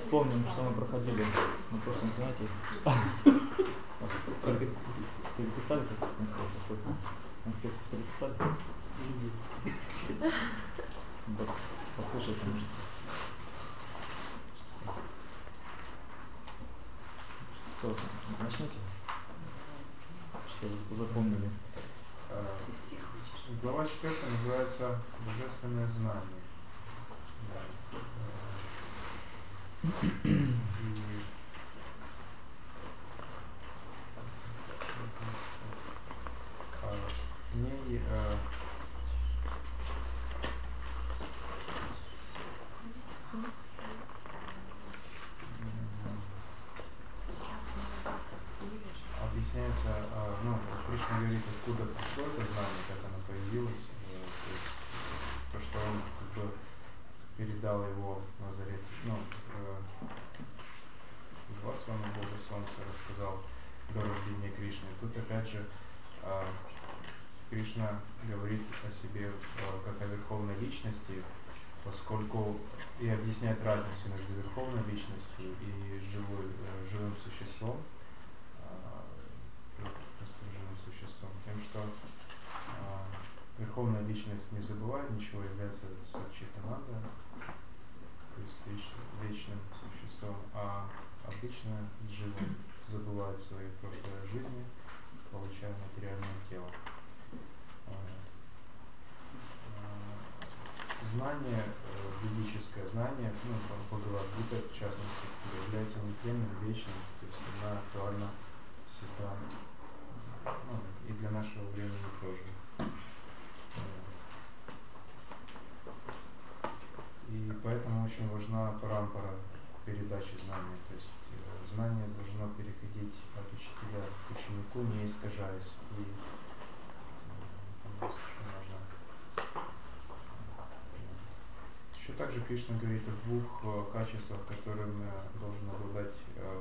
Вспомним, что мы проходили на прошлом занятии. Переписали конспект какой-то? Конспект переписали? Вот, послушайте, может, что там, начнете? Что вы запомнили? Глава 4 называется «Божественное знание». И в ней объясняется, Кришна говорит, откуда пришло это знание, как оно появилось, то, что он как бы передал его Назарет, Васвану, Богу Солнца, рассказал до рождения Кришны. Тут опять же Кришна говорит о себе как о верховной личности, поскольку и объясняет разницу между верховной личностью и живым существом, простым живым существом, тем, что верховная личность не забывает ничего, является саччитананда, то есть вечным существом, а обычно живым забывает свои прошлые жизни, получая материальное тело. Знание, ведическое знание, Бхагавад-гита в частности, является нетленным, вечным, то есть она актуальна всегда, и для нашего времени тоже. И поэтому очень важна парампара передачи знания, то есть знание должно переходить от учителя к ученику, не искажаясь. И еще также Кришна говорит о двух качествах, которыми должен обладать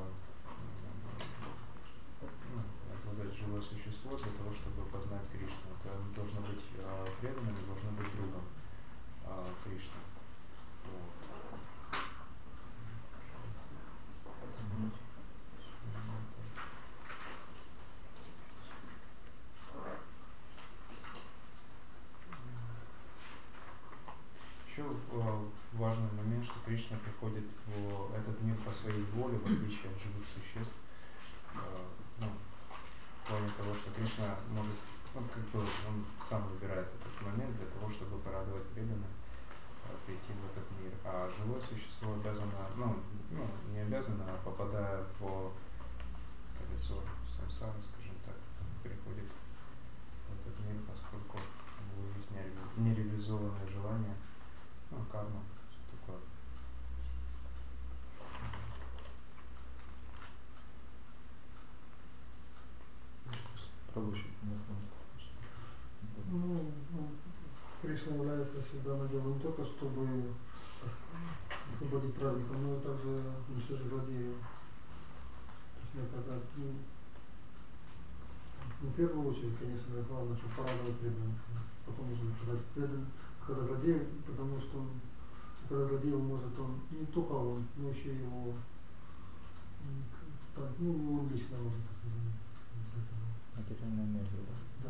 живое существо для того, чтобы познать Кришну. Это оно должно быть преданным и должно быть другом Кришны. Еще важный момент, что Кришна приходит в этот мир по своей воле, в отличие от живых существ. В плане того, что Кришна может, он сам выбирает этот момент для того, чтобы порадовать преданных, прийти в этот мир. А живое существо обязано, не обязано, а попадая в колесо самсары, скажем так, приходит в этот мир, поскольку у него есть нереализованное желание, карма, что такое. Кришна является всегда наделом не только, чтобы освободить праведников, но и также уничтожить злодеев. То есть наказать. В первую очередь, конечно, главное, чтобы порадовать преданных. Потом уже наказать злодеев, потому что когда злодеев может он, не только он, но еще и его, он лично может обязательно. Материальная энергия, да? Да.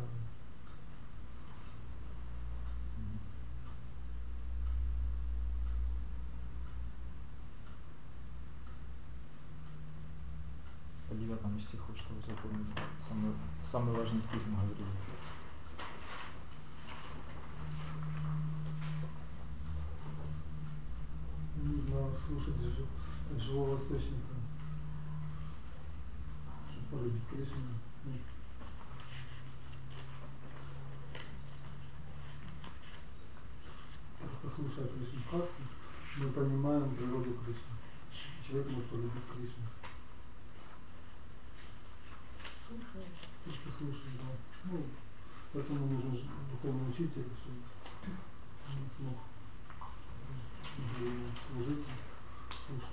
По 9 стиху, что вы запомнили? Самый важный стих мы говорили. Нужно слушать живого источника, чтобы полюбить Кришну. Просто слушая Кришну Бхакти, мы понимаем природу Кришны. Человек может полюбить Кришну. Просто слушать, да. Поэтому нужен духовный учитель, чтобы он смог служить, слушать.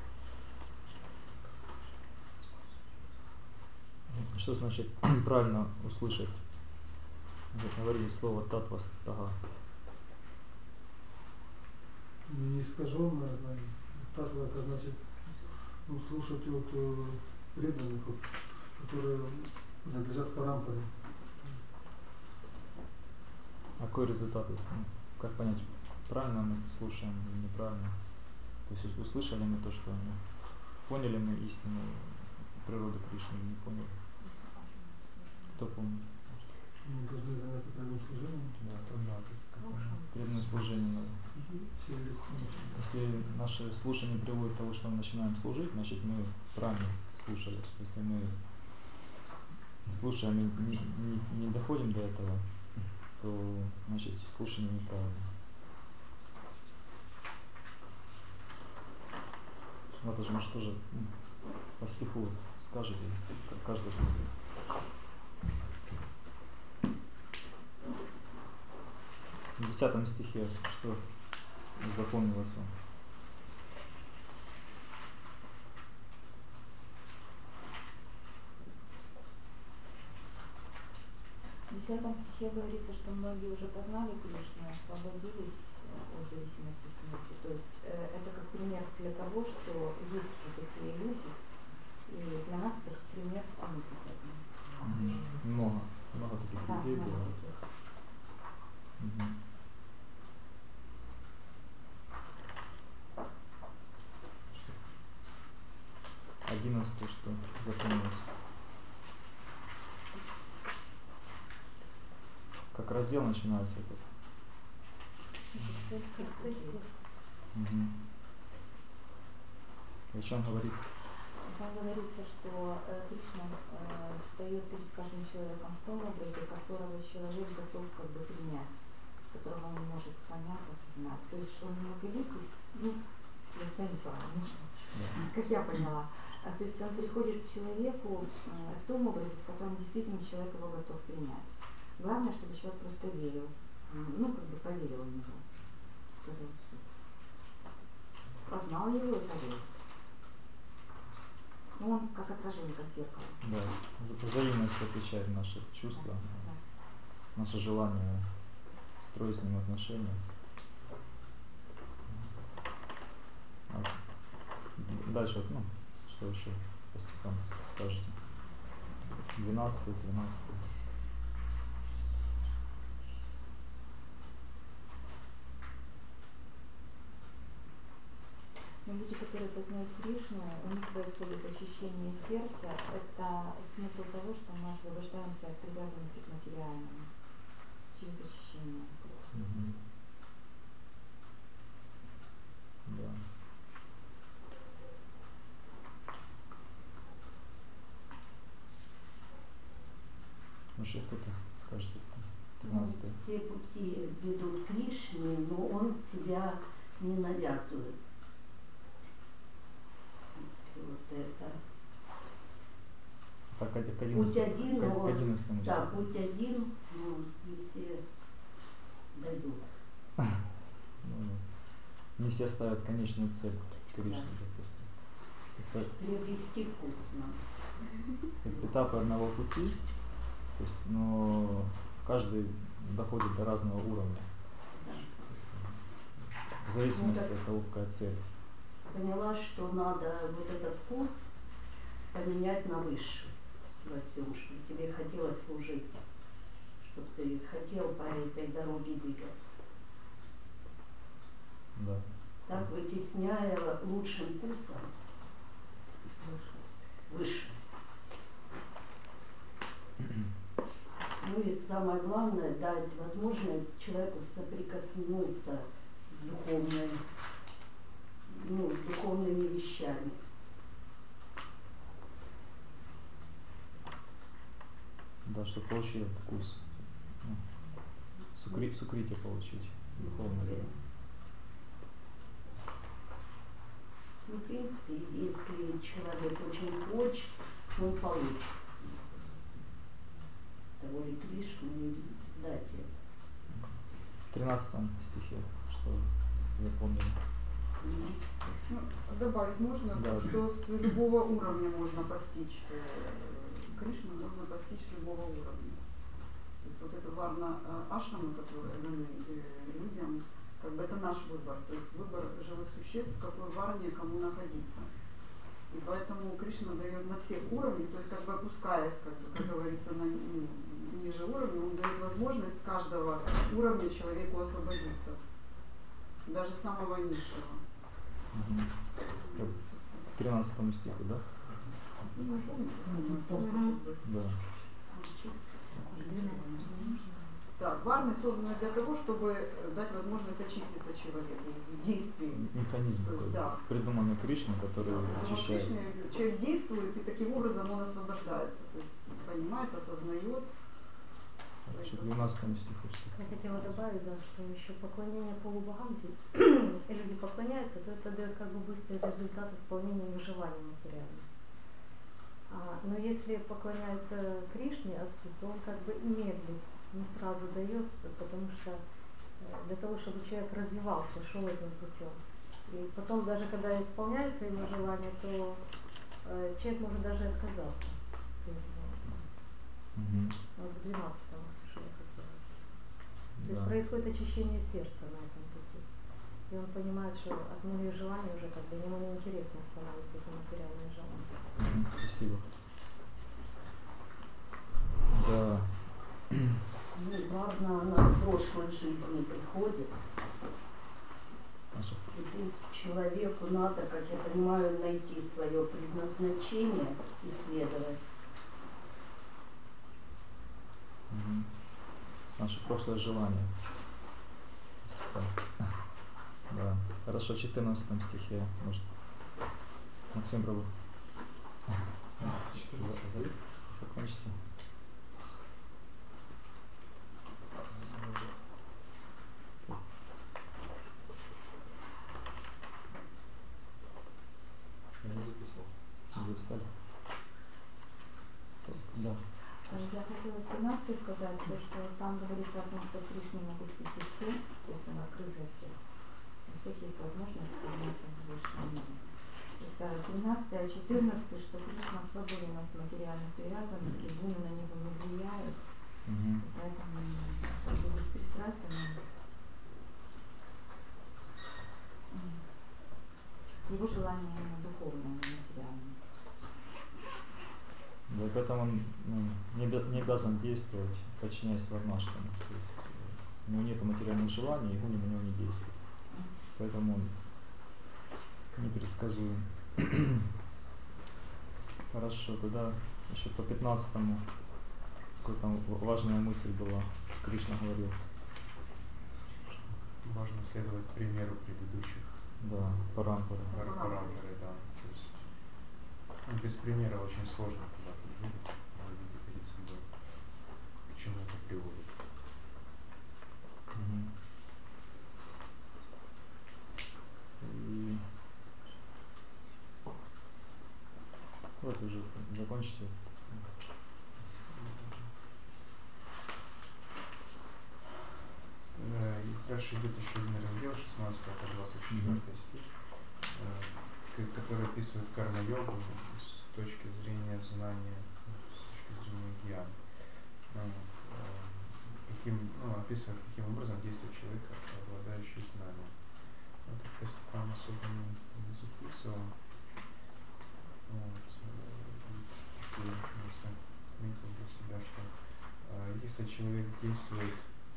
Что значит правильно услышать? Вы говорили слово татвастага. Не искаженное знание. татва это значит ну, слушать от преданных, вот, которые принадлежат парампаре. А какой результат? Ну, как понять, правильно мы слушаем или неправильно? То есть услышали мы то, что поняли мы истину природы Кришны или не поняли? Кто помнит? Мы должны заняться преданным служением. Да, преданным служением надо. Все легко. Если наше слушание приводит к тому, что мы начинаем служить, значит мы правильно слушали. Если мы слушаем и не доходим до этого, то значит слушание неправильно. Вот это же, может, тоже по стиху вот скажете, каждый. В 10 стихе что запомнилось вам? В 10 стихе говорится, что многие уже познали Кришну, освободились от зависимости от смерти. То есть это как пример для того, что есть уже такие люди, и для нас это как пример становится таким. Много таких Да, людей много было. таких. Мгм. Что? 11, что запомнилось. Как раздел начинается этот. Мгм. И о чем говорит? Там говорится, что Кришна встает перед каждым человеком в том образе, которого человек готов как бы принять, которого он может понять, осознать. То есть он многоликий, ну, я своими словами, можно, как я поняла. То есть он приходит к человеку в том образе, в котором действительно человек его готов принять. Главное, чтобы человек просто верил, ну, как бы поверил в него. Вот это вот суть. Познал его и поверил. Ну, он как отражение, как зеркало. Да, взаимность отличает наши чувства, Да. наше желание строить с ним отношения. Дальше, вот, ну, что еще по стихам скажете? 12, 13. Но люди, которые познают Кришну, у них происходит очищение сердца. Это смысл того, что мы освобождаемся от привязанности к материальному через очищение. Мгм. Да. Еще кто-то скажет? 13. Все пути ведут к Кришне, но он себя не навязывает. В принципе, вот это. Так, к Путь 11, один, к но 11 да, стиху. путь один, но не все дойдут. Ну, не все ставят конечную цель Кришны, допустим. Просто Приобрести вкусно. этапы одного пути, то есть, но каждый доходит до разного уровня. Да. В зависимости Ну, от того, какая цель. Поняла, что надо вот этот вкус поменять на высший во всем, чтобы тебе хотелось служить, чтобы ты хотел по этой дороге двигаться. Да. Так вытесняя лучшим вкусом выше. Ну и самое главное, дать возможность человеку соприкоснуться с духовной, ну, с духовными вещами. Да, чтобы получить этот вкус. Ну, сукрити получить. Духовный. Да. Ну, в принципе, если человек очень хочет, он получит. Того ли Кришну и дать это. В 13 стихе, что запомнили. Ну, добавить можно, Да. что с любого уровня можно постичь Кришну, можно постичь с любого уровня. То есть вот это варна ашрама, которая даны людям, Как бы это наш выбор, то есть выбор живых существ, в какой варне кому находиться. И поэтому Кришна дает на всех уровнях, то есть как бы опускаясь, как говорится, на ниже уровня, он дает возможность с каждого уровня человеку освободиться, даже самого низшего. К 13 стиху, да? Да. Так, варны созданы для того, чтобы дать возможность очиститься человеку в действии. Механизм такой, Да. придуманный Кришной, который очищает. Человек действует, и таким образом он освобождается. То есть понимает, осознает. Еще к 12 стиху. Я хотела добавить, да, что еще поклонение полубогам, где люди поклоняются, то это дает как бы быстрый результат исполнения их желаний материальных. Но если поклоняются Кришне, Отцу, то он как бы медлит, не сразу дает, потому что для того, чтобы человек развивался, шел этим путем. И потом даже когда исполняются его желания, то человек может даже отказаться. Вот в 12-м, что я хотела. То есть происходит очищение сердца на этом пути. И он понимает, что от многих желаний уже как бы ему неинтересно становится эти материальные желания. Спасибо. Да. Ну, главное, она в прошлой жизни приходит. И, в принципе, человеку надо, как я понимаю, найти свое предназначение, исследовать. Наше прошлое желание. Да. Хорошо, в 14 стихе, может, Максим пробуй. Закончите. Я не записал. Записали? Да. Я хотела 13 сказать, то, что там говорится о том, что к Кришне могут прийти все, то есть он открыт для всех. У всех есть возможность подняться в высший мир. 13 а 14, что Кришна свободен от материальных привязанностей, гуны на него не влияют, поэтому как бы беспристрастен. Его желание именно духовное, а не материальное. Да, поэтому он не обязан действовать, подчиняясь варнашкам. То есть у него нет материальных желаний, и гуны на него не действуют. Поэтому он непредсказуем. Хорошо, тогда еще по 15-му какая там важная мысль была, Кришна говорил. Важно следовать примеру предыдущих. Да, парампары. Парампары, да. То есть, без примера очень сложно куда-то двигаться, видеть перед собой, к чему это приводит. И вот уже закончите. И дальше идет еще один раздел, 16 по 24 стих, который описывает карма-йогу с точки зрения знания, с точки зрения гьяна. Описывает, каким образом действует человек, обладающий знаниями. По стихам особо не записывал. Отметил для себя, что если человек действует,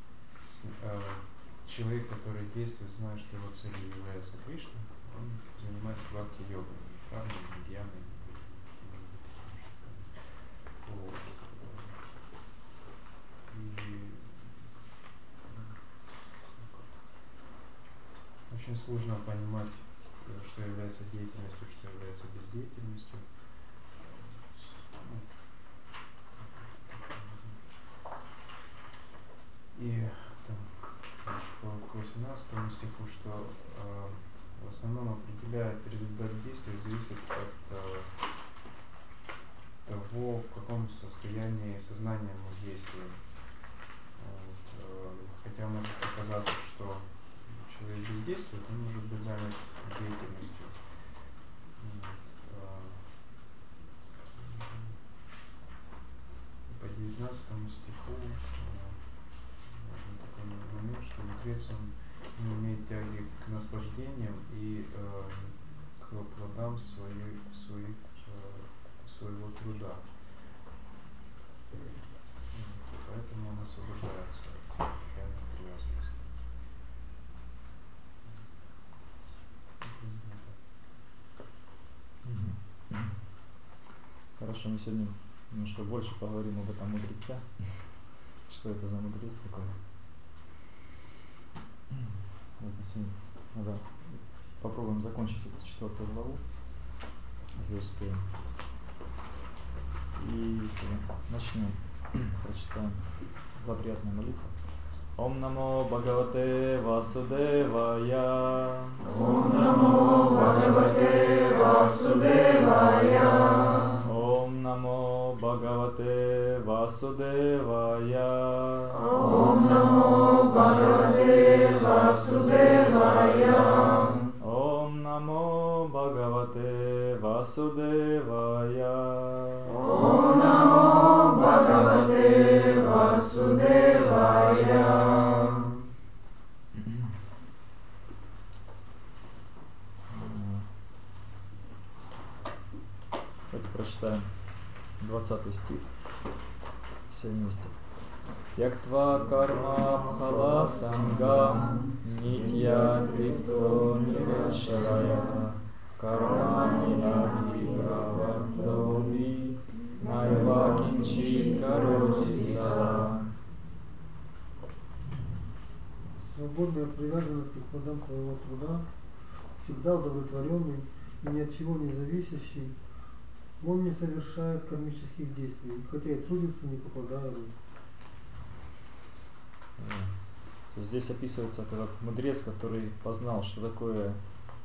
человек, который действует, зная, что его целью является Кришна, он занимается бхакти-йогой, кармой, гьяной. И очень сложно понимать, что является деятельностью, что является бездеятельностью. И там, к 18 стиху, что в основном определяет результат действия, зависит от того, в каком состоянии сознания мы действуем. Хотя может показаться, что человек бездействует, он может быть занят деятельностью. По 19 стиху такой момент, что мудрец, он не иметь тяги к наслаждениям и к плодам своего труда. Поэтому он освобождается от материальной привязанности. Хорошо, мы сегодня немножко больше поговорим об этом мудреце. Что это за мудрец такой? Вот, сегодня надо попробуем закончить эту 4 главу, если успеем. И начнем. Прочитаем благоприятную молитву. Ом намо Бхагавате Васудевая. Ом намо Бхагавате Васудевая. Ом намо Бхагавате Васудевая. Ом намо Бхагавате Васудевая. Ом намо Бхагавате Васудевая. Ом намо Бхагавате Васудевая. Давайте прочитаем 20 стих. Все вместе. Тяктва карма пхала сангам нитья трипто нирашая кармани адхиправардови найва кинчит кароти са. Свободный от привязанности к плодам своего труда, всегда удовлетворенный и ни от чего не зависящий, он не совершает кармических действий, хотя и трудится, не попадая в них. Здесь описывается этот мудрец, который познал, что такое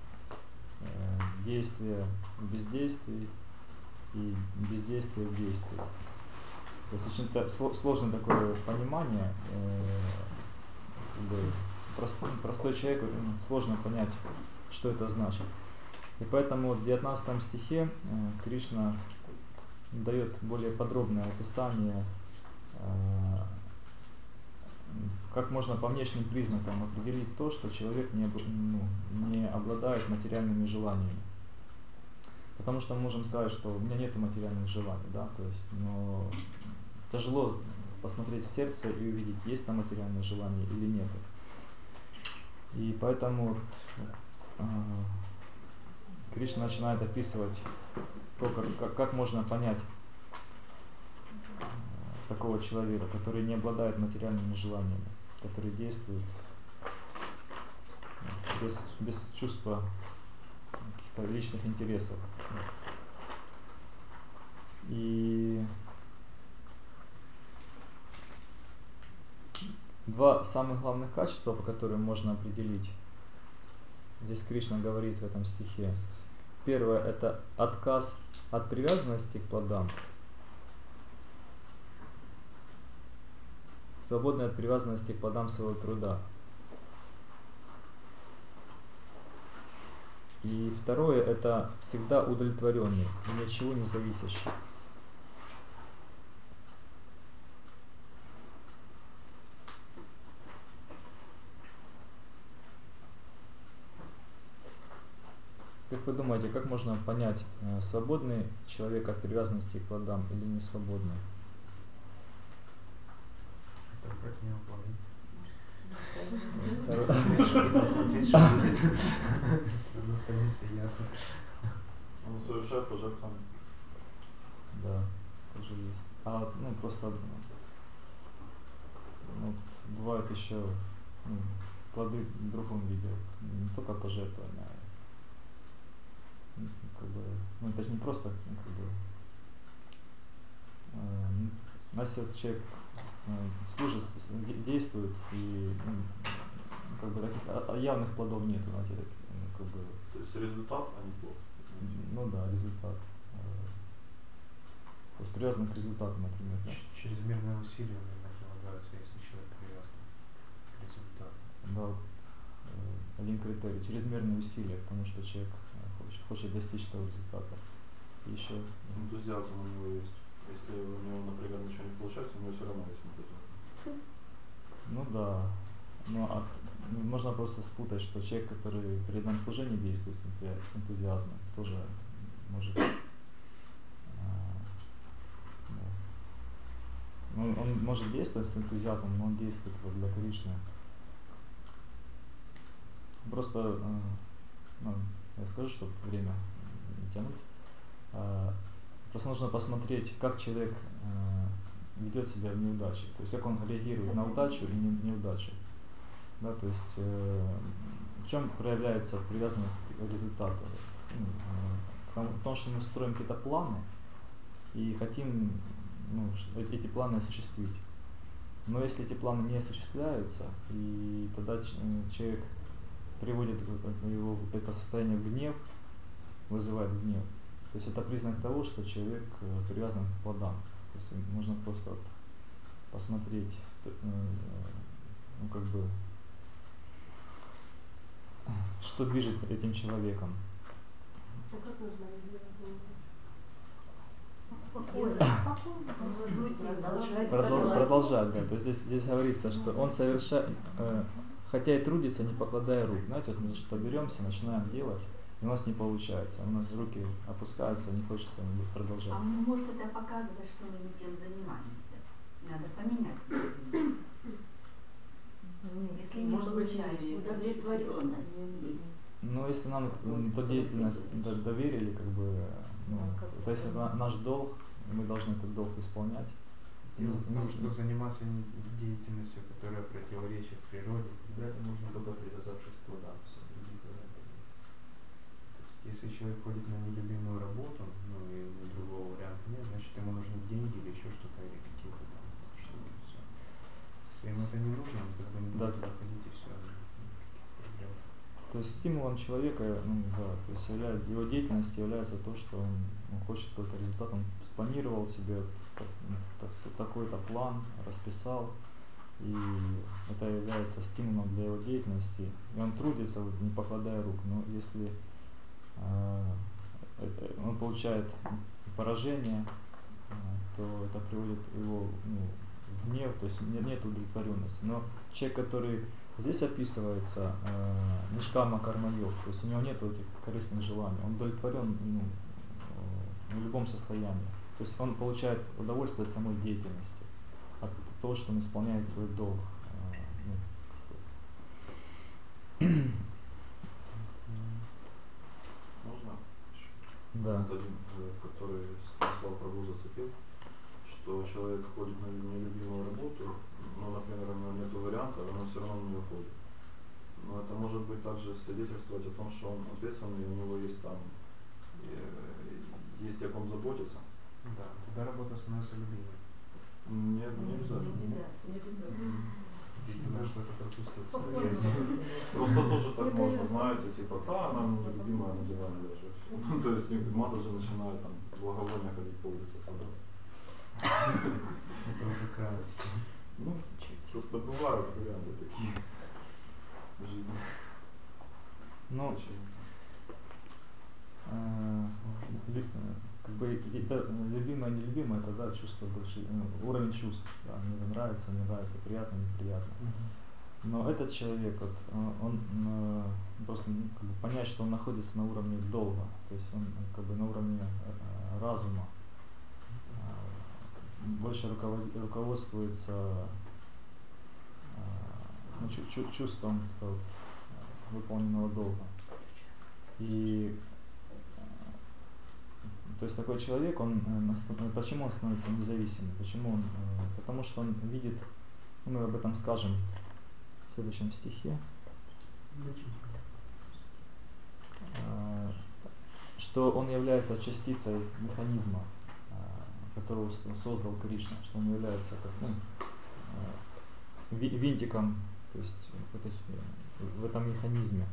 действие в бездействии и бездействие в действии. То есть очень сложное такое понимание. Простой человек сложно понять, что это значит. И поэтому в 19 стихе Кришна дает более подробное описание, как можно по внешним признакам определить то, что человек не обладает материальными желаниями. Потому что мы можем сказать, что у меня нет материальных желаний, да, то есть, но тяжело посмотреть в сердце и увидеть, есть там материальные желания или нет. И поэтому Кришна начинает описывать то, как можно понять такого человека, который не обладает материальными желаниями, который действует без чувства каких-то личных интересов. И два самых главных качества, по которым можно определить, здесь Кришна говорит в этом стихе. Первое – это отказ от привязанности к плодам, свободный от привязанности к плодам своего труда. И второе – это всегда удовлетворенный и ни от чего не зависящий. Как вы думаете, как можно понять, свободный человек от привязанности к плодам или не свободный? Это как не плоды. Посмотреть, что будет. Станет все ясно. Он совершает пожертвование. Да, тоже есть. Просто бывает еще плоды в другом виде, не только пожертвования. Это же не просто если человек служит, действует и таких явных плодов нет, знаете, То есть результат, а не плод. Результат. То есть привязан к результату, например. Да? Чрезмерное усилие прилагается, если человек привязан к результату. Да, один критерий, чрезмерные усилия, потому что человек хочет достичь того результата. И еще энтузиазм у него есть. Если у него, например, ничего не получается, у него все равно есть энтузиазм. можно просто спутать, что человек, который при одном служении действует с энтузиазмом, тоже может... Он может действовать с энтузиазмом, но он действует вот для Кришны. Просто, я скажу, чтобы время не тянуть. Просто нужно посмотреть, как человек ведет себя в неудаче, то есть как он реагирует на удачу и неудачу. Да, то есть в чем проявляется привязанность к результату? В том, что мы строим какие-то планы и хотим эти планы осуществить. Но если эти планы не осуществляются, и тогда человек приводит его в это состояние в гнев, вызывает гнев. То есть это признак того, что человек привязан к плодам. То есть нужно просто вот посмотреть, что движет этим человеком. А как нужно Продолжать, да. То есть здесь говорится, что он совершает, хотя и трудится, не покладая рук. Знаете, вот мы что-то беремся, начинаем делать, и у нас не получается. У нас руки опускаются, не хочется продолжать. А может это показывает, что мы не тем занимаемся? Надо поменять. Если не получается, удовлетворенность есть. Но если нам эту деятельность доверили, то есть это наш долг, мы должны этот долг исполнять. Что заниматься деятельностью, которая противоречит природе, Да, это можно только привязавшись к плодам. То есть, если человек ходит на нелюбимую работу, и другого варианта нет, значит ему нужны деньги или еще что-то, или какие-то там штуки. Все. Если ему это не нужно, он как бы не будет туда ходить и все. То есть стимулом человека, то есть его деятельность является то, что он хочет какой-то результат, он спланировал себе такой-то план, расписал, и это является стимулом для его деятельности, и он трудится, не покладая рук. Но если он получает поражение, то это приводит его в гнев, то есть нет удовлетворенности. Но человек, который здесь описывается, нишкама карма-йог, то есть у него нет этих корыстных желаний, он удовлетворен в любом состоянии. То есть он получает удовольствие от самой деятельности, от того, что он исполняет свой долг. Можно? Да. Вот один, который Станислав Прабhu зацепил, что человек ходит на нелюбимую работу, но, например, у него нет варианта, но он все равно на нее ходит. Но это может быть также свидетельствовать о том, что он ответственный, у него есть там, есть о ком заботиться. Да, тогда работа становится любимой. Нет, не обязательно. Видимо, что-то пропустил в своей жизни. Просто тоже так можно, знаете, типа, да, она мне любимая, на диване лежит. То есть мата же начинает там благовония ходить по улице. Это уже крайность. Просто бывают варианты такие в жизни. Это любимое, нелюбимое, это чувство больше, уровень чувств. Да, мне нравится, не нравится, приятно, неприятно. Но этот человек, он просто понять, что он находится на уровне долга, то есть он на уровне разума, больше руководствуется чувством выполненного долга. И то есть такой человек, почему он становится независимым? Почему потому что он видит, мы об этом скажем в следующем стихе, что он является частицей механизма, которого создал Кришна, что он является винтиком, то есть в этом механизме.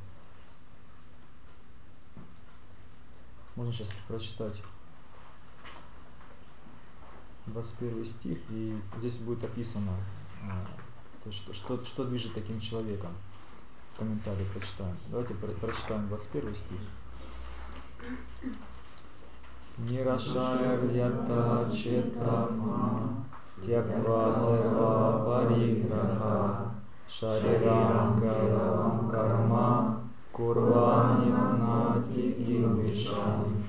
Можно сейчас прочитать 21 стих, и здесь будет описано, что движет таким человеком. В комментарии прочитаем. Давайте прочитаем 21 стих. Нирашайрята четама тяктва сева париграха Шарирам карам карма курванитнати килишам.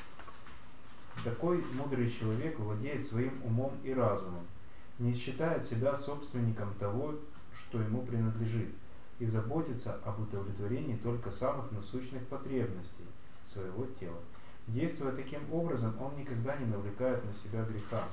Такой мудрый человек владеет своим умом и разумом, не считает себя собственником того, что ему принадлежит, и заботится об удовлетворении только самых насущных потребностей своего тела. Действуя таким образом, он никогда не навлекает на себя греха.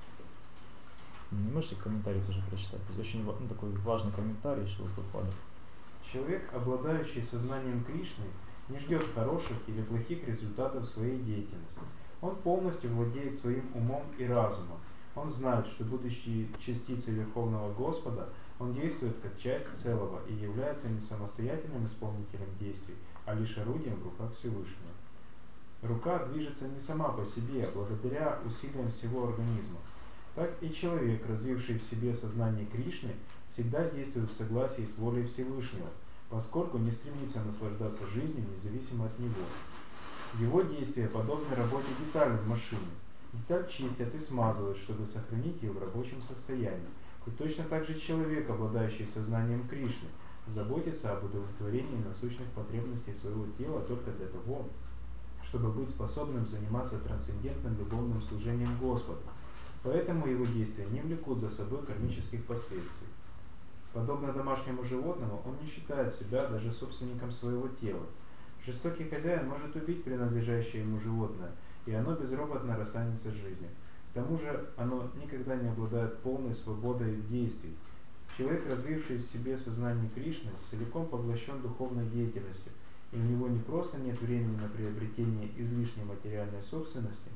Не можете комментарий тоже прочитать? Это очень такой важный комментарий Шрила Прабхупады. Человек, обладающий сознанием Кришны, не ждет хороших или плохих результатов своей деятельности. Он полностью владеет своим умом и разумом. Он знает, что, будучи частицей Верховного Господа, он действует как часть целого и является не самостоятельным исполнителем действий, а лишь орудием в руках Всевышнего. Рука движется не сама по себе, а благодаря усилиям всего организма. Так и человек, развивший в себе сознание Кришны, всегда действует в согласии с волей Всевышнего, поскольку не стремится наслаждаться жизнью независимо от него. Его действия подобны работе детали в машине. Деталь чистят и смазывают, чтобы сохранить ее в рабочем состоянии. И точно так же человек, обладающий сознанием Кришны, заботится об удовлетворении насущных потребностей своего тела только для того, чтобы быть способным заниматься трансцендентным любовным служением Господу. Поэтому его действия не влекут за собой кармических последствий. Подобно домашнему животному, он не считает себя даже собственником своего тела. Жестокий хозяин может убить принадлежащее ему животное, и оно безропотно расстанется с жизнью. К тому же оно никогда не обладает полной свободой действий. Человек, развивший в себе сознание Кришны, целиком поглощен духовной деятельностью, и у него не просто нет времени на приобретение излишней материальной собственности,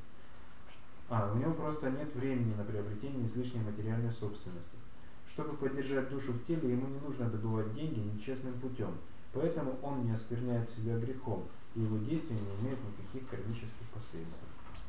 у него просто нет времени на приобретение излишней материальной собственности. Чтобы поддержать душу в теле, ему не нужно добывать деньги нечестным путем, поэтому он не оскверняет себя грехом, и его действия не имеют никаких кармических последствий.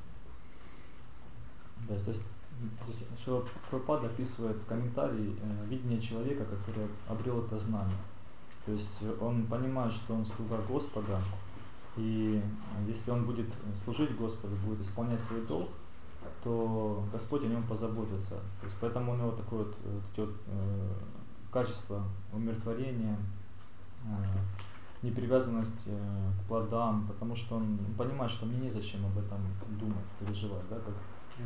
Да, здесь Шрила Прабхупада описывает в комментарии видение человека, который обрел это знание. То есть он понимает, что он слуга Господа, и если он будет служить Господу, будет исполнять свой долг, то Господь о нем позаботится. То есть поэтому у него такое качество умиротворения, непривязанность к плодам, потому что он понимает, что мне незачем об этом думать, переживать, да, как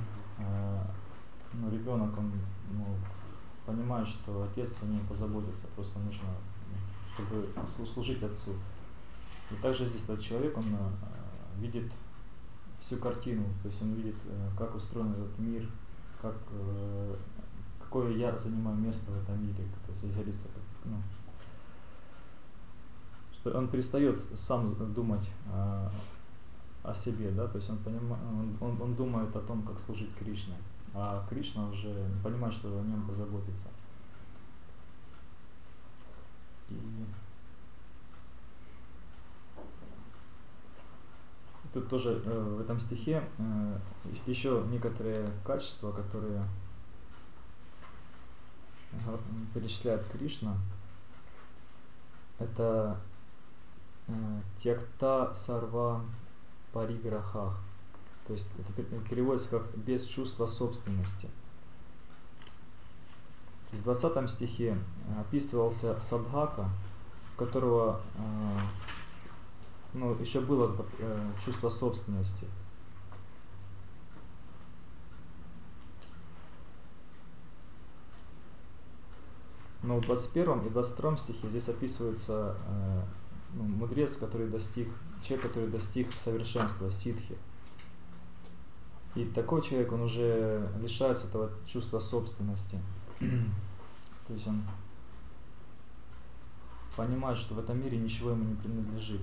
ребенок, он понимает, что отец о нем позаботится, просто нужно, чтобы служить отцу. И также здесь этот человек, он видит всю картину, то есть он видит, как устроен этот мир, какое я занимаю место в этом мире, то есть изолиция, что он перестает сам думать о себе, да, то есть он думает о том, как служить Кришне, а Кришна уже понимает, что о нем позаботится. И тут тоже в этом стихе еще некоторые качества, которые перечисляет Кришна. Это тьякта сарва париграхах, то есть это переводится как без чувства собственности. В 20 стихе описывался садхака, у которого еще было чувство собственности. Но в 21 и 22 стихе здесь описывается мудрец, человек, который достиг совершенства, ситхи. И такой человек, он уже лишается этого чувства собственности. То есть он понимает, что в этом мире ничего ему не принадлежит.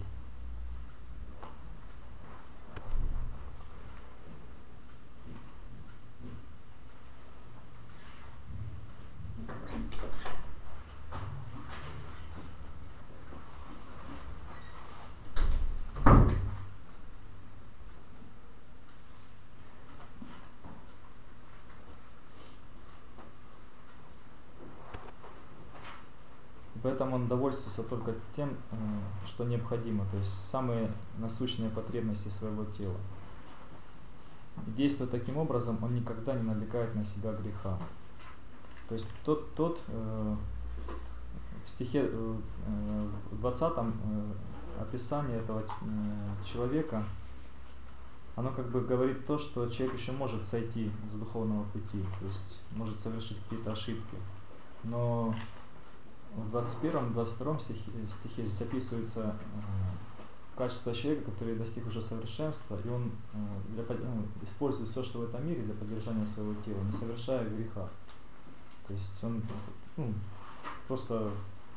Поэтому он довольствуется только тем, что необходимо, то есть самые насущные потребности своего тела. И действуя таким образом, он никогда не навлекает на себя греха. То есть тот в стихе в 20-м описание этого человека, оно как бы говорит то, что человек еще может сойти с духовного пути, то есть может совершить какие-то ошибки. Но в 21-22 стихе здесь описывается качество человека, который достиг уже совершенства, и он использует все, что в этом мире, для поддержания своего тела, не совершая греха. То есть он просто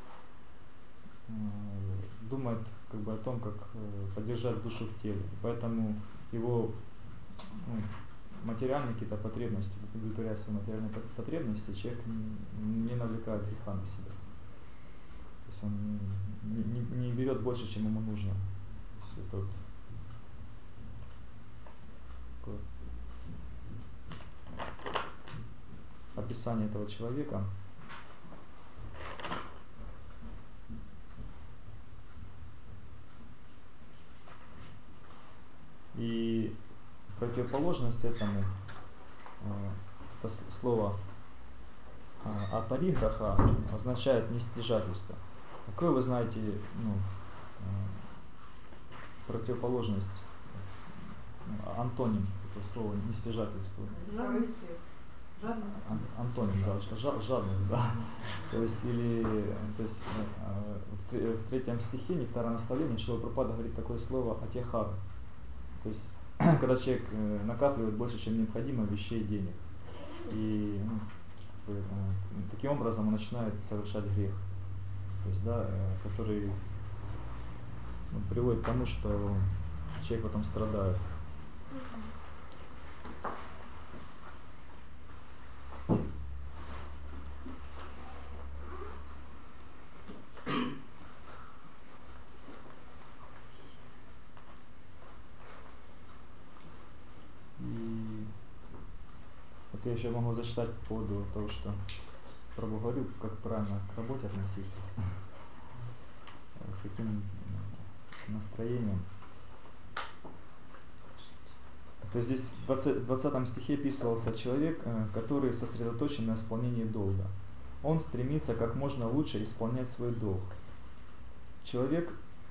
думает как бы о том, как поддержать душу в теле. Поэтому его материальные какие-то потребности, удовлетворяя свои материальные потребности, человек не навлекает греха на себя. То есть он не берет больше, чем ему нужно. То есть это вот такое описание этого человека. И противоположность этому, это слово апариграха означает нестяжательство. Какое вы знаете противоположность, антоним этого слова нестяжательство? Корыстие. Жадность. Антоним, да, жадность, да. То есть, в 3 стихе Нектара наставления Шрила Прабхупада говорит такое слово атьяхара. То есть, когда человек накапливает больше, чем необходимо, вещей и денег. И таким образом он начинает совершать грех. То есть, да, который приводит к тому, что человек потом страдает. Я еще могу зачитать по поводу того, что Прабху говорил, как правильно к работе относиться, с каким настроением. То есть здесь в 20 стихе описывался человек, который сосредоточен на исполнении долга. Он стремится как можно лучше исполнять свой долг. Человек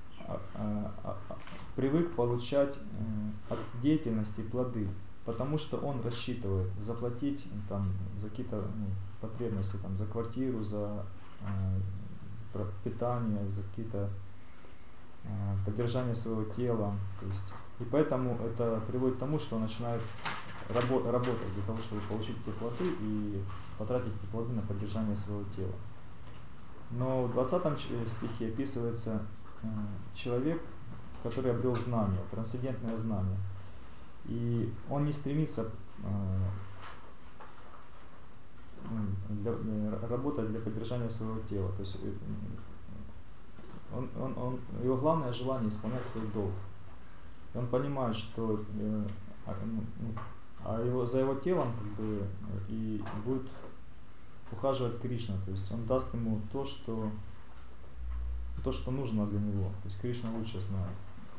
привык получать от деятельности плоды, потому что он рассчитывает заплатить за какие-то потребности, за квартиру, за питание, за какие-то поддержание своего тела. То есть, и поэтому это приводит к тому, что он начинает работать для того, чтобы получить эти плоды и потратить эти плоды на поддержание своего тела. Но в 20 стихе описывается человек, который обрел знание, трансцендентное знание. И он не стремится работать для поддержания своего тела. То есть его главное желание исполнять свой долг. И он понимает, что за его телом и будет ухаживать Кришна. То есть он даст ему то, что нужно для него. То есть Кришна лучше знает.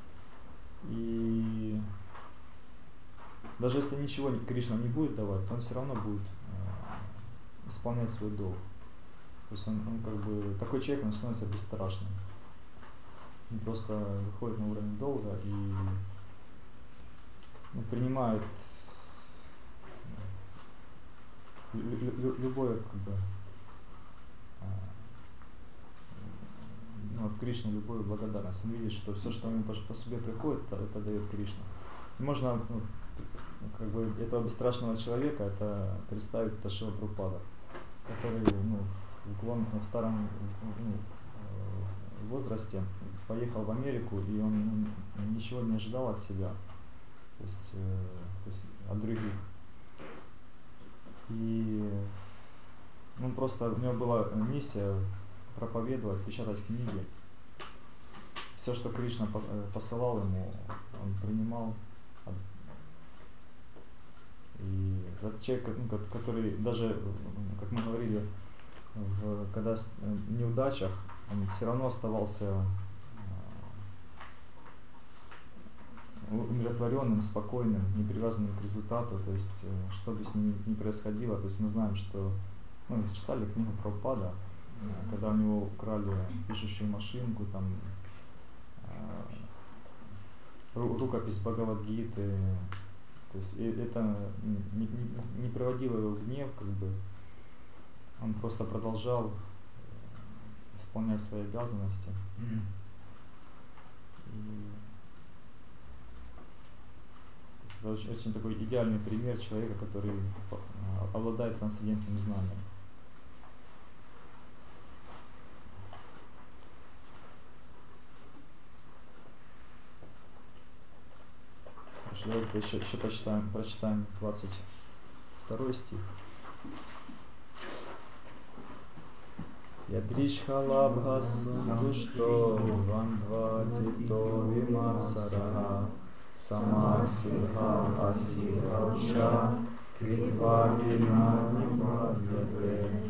И даже если ничего Кришна не будет давать, то он все равно будет исполнять свой долг. То есть он такой человек, он становится бесстрашным. Он просто выходит на уровень долга и принимает любое от Кришны любую благодарность. Он видит, что все, что ему по себе приходит, это дает Кришна. И можно этого бесстрашного человека это представить, это Шрила Прабхупада, который в старом возрасте поехал в Америку, и он ничего не ожидал от себя, то есть от других. И он просто, у него была миссия проповедовать, печатать книги. Все, что Кришна посылал ему, он принимал. И этот человек, который даже, как мы говорили, когда в неудачах, он все равно оставался умиротворенным, спокойным, не привязанным к результату. То есть, что бы с ним ни происходило, то есть мы знаем, что, читали книгу Прабхупада, когда у него украли пишущую машинку, там рукопись Бхагавад-гиты, то есть это не приводило его в гнев, как бы он просто продолжал исполнять свои обязанности. И это очень такой идеальный пример человека, который обладает трансцендентным знанием. Давайте еще прочитаем 22 стих. Ядришхалабхас душто вандватито вимасараха самасидха асидхауша критвагина нибхадьяте.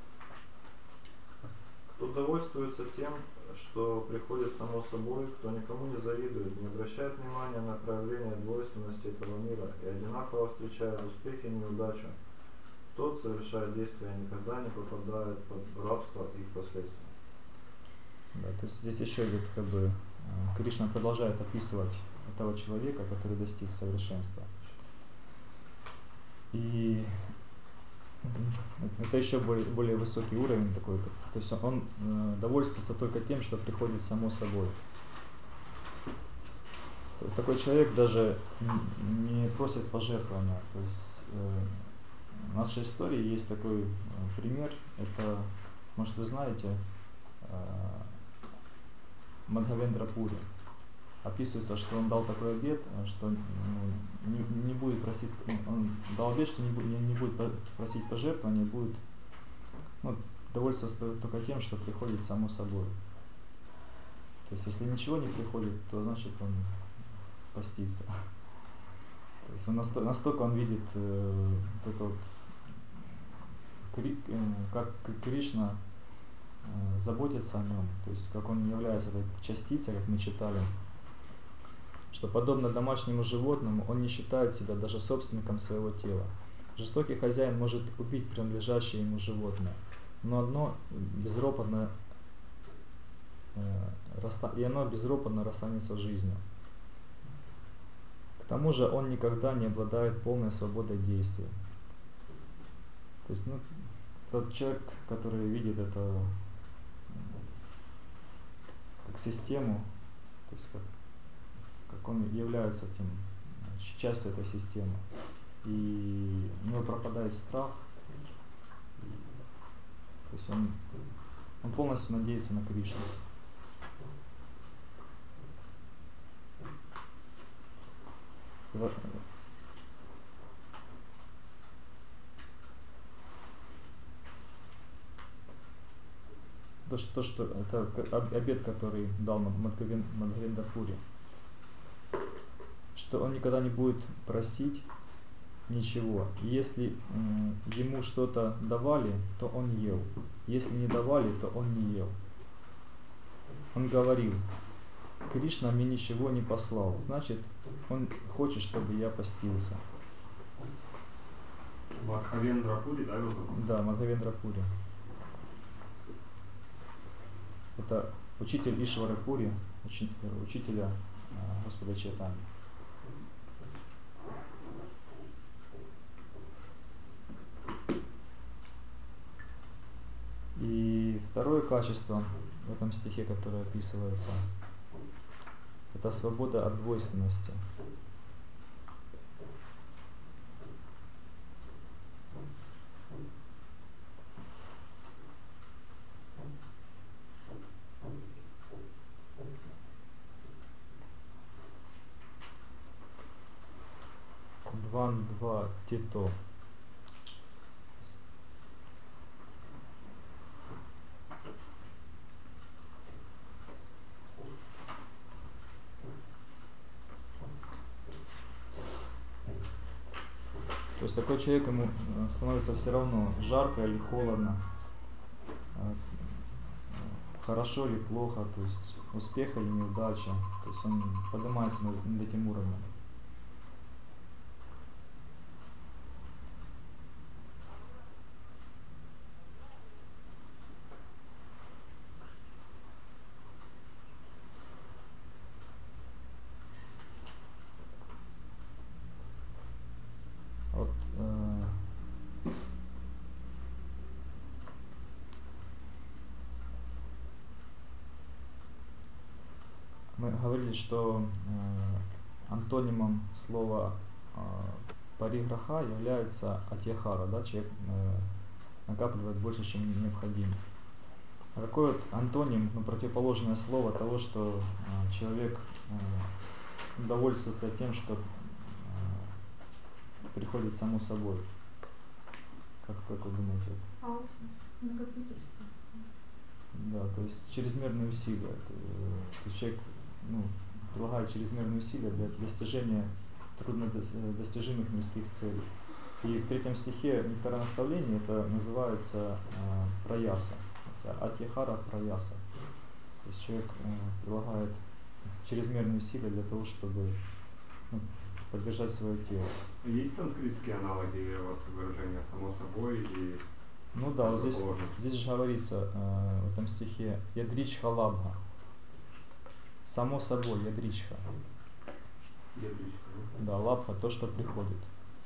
Кто довольствуется тем, что приходит само собой, кто никому не завидует, не обращает внимания на проявление двойственности этого мира и одинаково встречает успехи и неудачу, тот, совершая действия, никогда не попадает под рабство их последствий. Да, то есть здесь еще идет как бы Кришна продолжает описывать этого человека, который достиг совершенства. И это еще более высокий уровень такой. То есть он довольствуется только тем, что приходит само собой. Такой человек даже не просит пожертвования. То есть в нашей истории есть такой пример. Это, может, вы знаете, Мадхавендра Пури. Описывается, что он дал такой обет, что не будет просить, он дал обет, что не будет просить пожертвования, будет довольствоваться только тем, что приходит само собой. То есть если ничего не приходит, то значит он постится. То есть он настолько он видит вот это вот, как Кришна заботится о нем, то есть как он является этой частицей, как мы читали, что подобно домашнему животному он не считает себя даже собственником своего тела. Жестокий хозяин может убить принадлежащее ему животное, но оно безропотно расстанется с жизнью. К тому же он никогда не обладает полной свободой действий. То есть, тот человек, который видит это как систему, то есть как он является этим, частью этой системы, и у него пропадает страх, то есть он полностью надеется на Кришну. То, что это обет, который дал Мадхавендра Пури, что он никогда не будет просить ничего. Если ему что-то давали, то он ел. Если не давали, то он не ел. Он говорил: Кришна мне ничего не послал, значит, он хочет, чтобы я постился. Мадхавендра Пури, да, его зовут? Да, Мадхавендра Пури. Это учитель Ишвара Пури, учителя Господа Чайтаньи. И второе качество в этом стихе, которое описывается, это свобода от двойственности. Дван-два тито. То есть такой человек, ему становится все равно, жарко или холодно, хорошо или плохо, то есть успех или неудача. То есть он поднимается над этим уровнем. Вот, мы говорили, что антонимом слова париграха является атьяхара, да, человек накапливает больше, чем необходимо. А какой вот антоним, ну, противоположное слово того, что человек довольствуется тем, что приходит само собой? Как вы думаете? Накопительство. Да, то есть чрезмерные усилия. То есть человек, ну, прилагает чрезмерные усилия для достижения труднодостижимых мирских целей. И в 3 стихе Нектара наставлений это называется праяса. Атьяхара праяса. То есть человек прилагает чрезмерные усилия для того, чтобы, ну, поддержать свое тело. Есть санскритские аналоги вот, выражения само собой и ну да, вот здесь же говорится в этом стихе ядричха лабха. Само собой, ядричха. Ядричха, да, лабха, то, что приходит.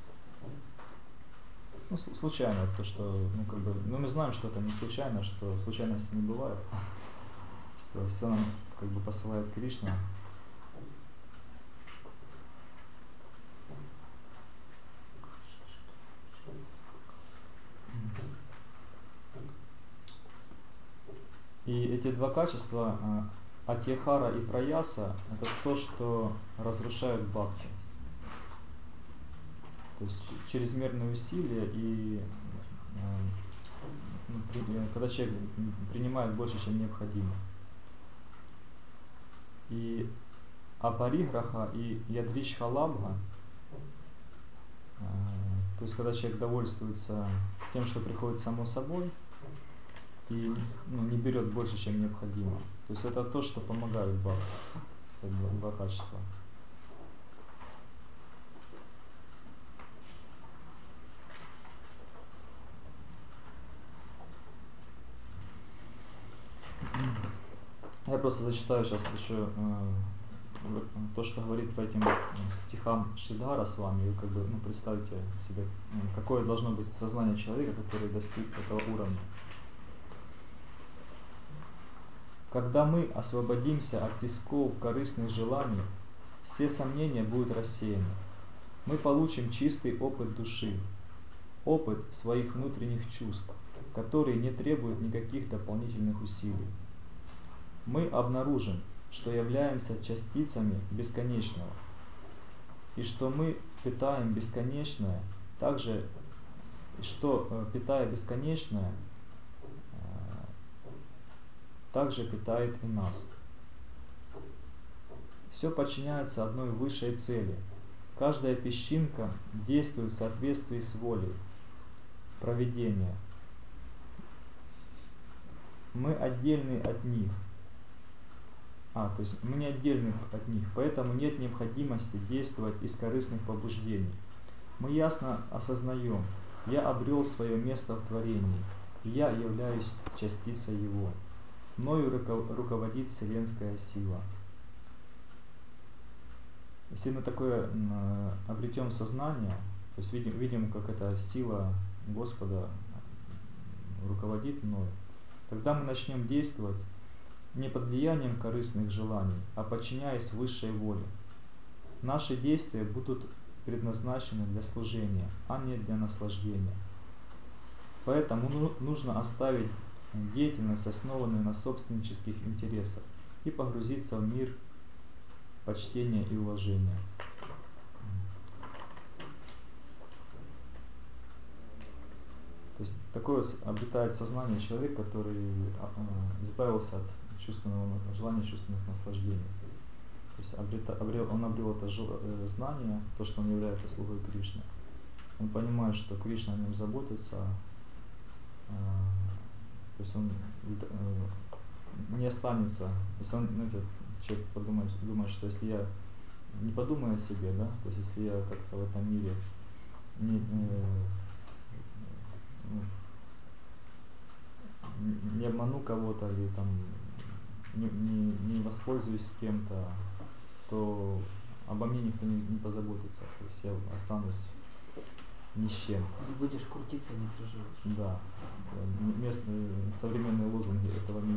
Ну, случайно, то, что, ну, как бы, ну, мы знаем, что это не случайно, что случайности не бывает, что все нам, как бы, посылает Кришна. И эти два качества, атьяхара и праяса, это то, что разрушает бхакти. То есть чрезмерные усилия и когда человек принимает больше, чем необходимо. И апариграха и ядричха лабха, то есть когда человек довольствуется тем, что приходит само собой, и, ну, не берет больше, чем необходимо. То есть это то, что помогает бхакти. Это два качества. Я просто зачитаю сейчас еще то, что говорит по этим стихам Шридхара с вами. Вы, как бы, ну, представьте себе, какое должно быть сознание человека, который достиг этого уровня. Когда мы освободимся от тисков корыстных желаний, все сомнения будут рассеяны. Мы получим чистый опыт души, опыт своих внутренних чувств, которые не требуют никаких дополнительных усилий. Мы обнаружим, что являемся частицами бесконечного, и что мы питаем бесконечное, также, что, питая бесконечное, также питает и нас. Все подчиняется одной высшей цели. Каждая песчинка действует в соответствии с волей провидения. Мы отдельны от них. То есть мы не отдельны от них, поэтому нет необходимости действовать из корыстных побуждений. Мы ясно осознаем, я обрел свое место в творении, и я являюсь частицей его. Мною руководит вселенская сила. Если мы такое обретем сознание, то есть видим, как эта сила Господа руководит мной, тогда мы начнем действовать не под влиянием корыстных желаний, а подчиняясь высшей воле. Наши действия будут предназначены для служения, а не для наслаждения. Поэтому нужно оставить деятельность, основанную на собственнических интересах, и погрузиться в мир почтения и уважения. То есть такое обретает сознание человек, который избавился от желания чувственных наслаждений. То есть он обрел это знание, то, что он является слугой Кришны. Он понимает, что Кришна о нем заботится, то есть он не останется, если он, знаете, человек думает, что если я не подумаю о себе, да, то есть если я как-то в этом мире не обману кого-то или там не воспользуюсь кем-то, то обо мне никто не позаботится, то есть я останусь ни с чем. Не будешь крутиться, не проживешь. Да. Местные современные лозунги этого мира.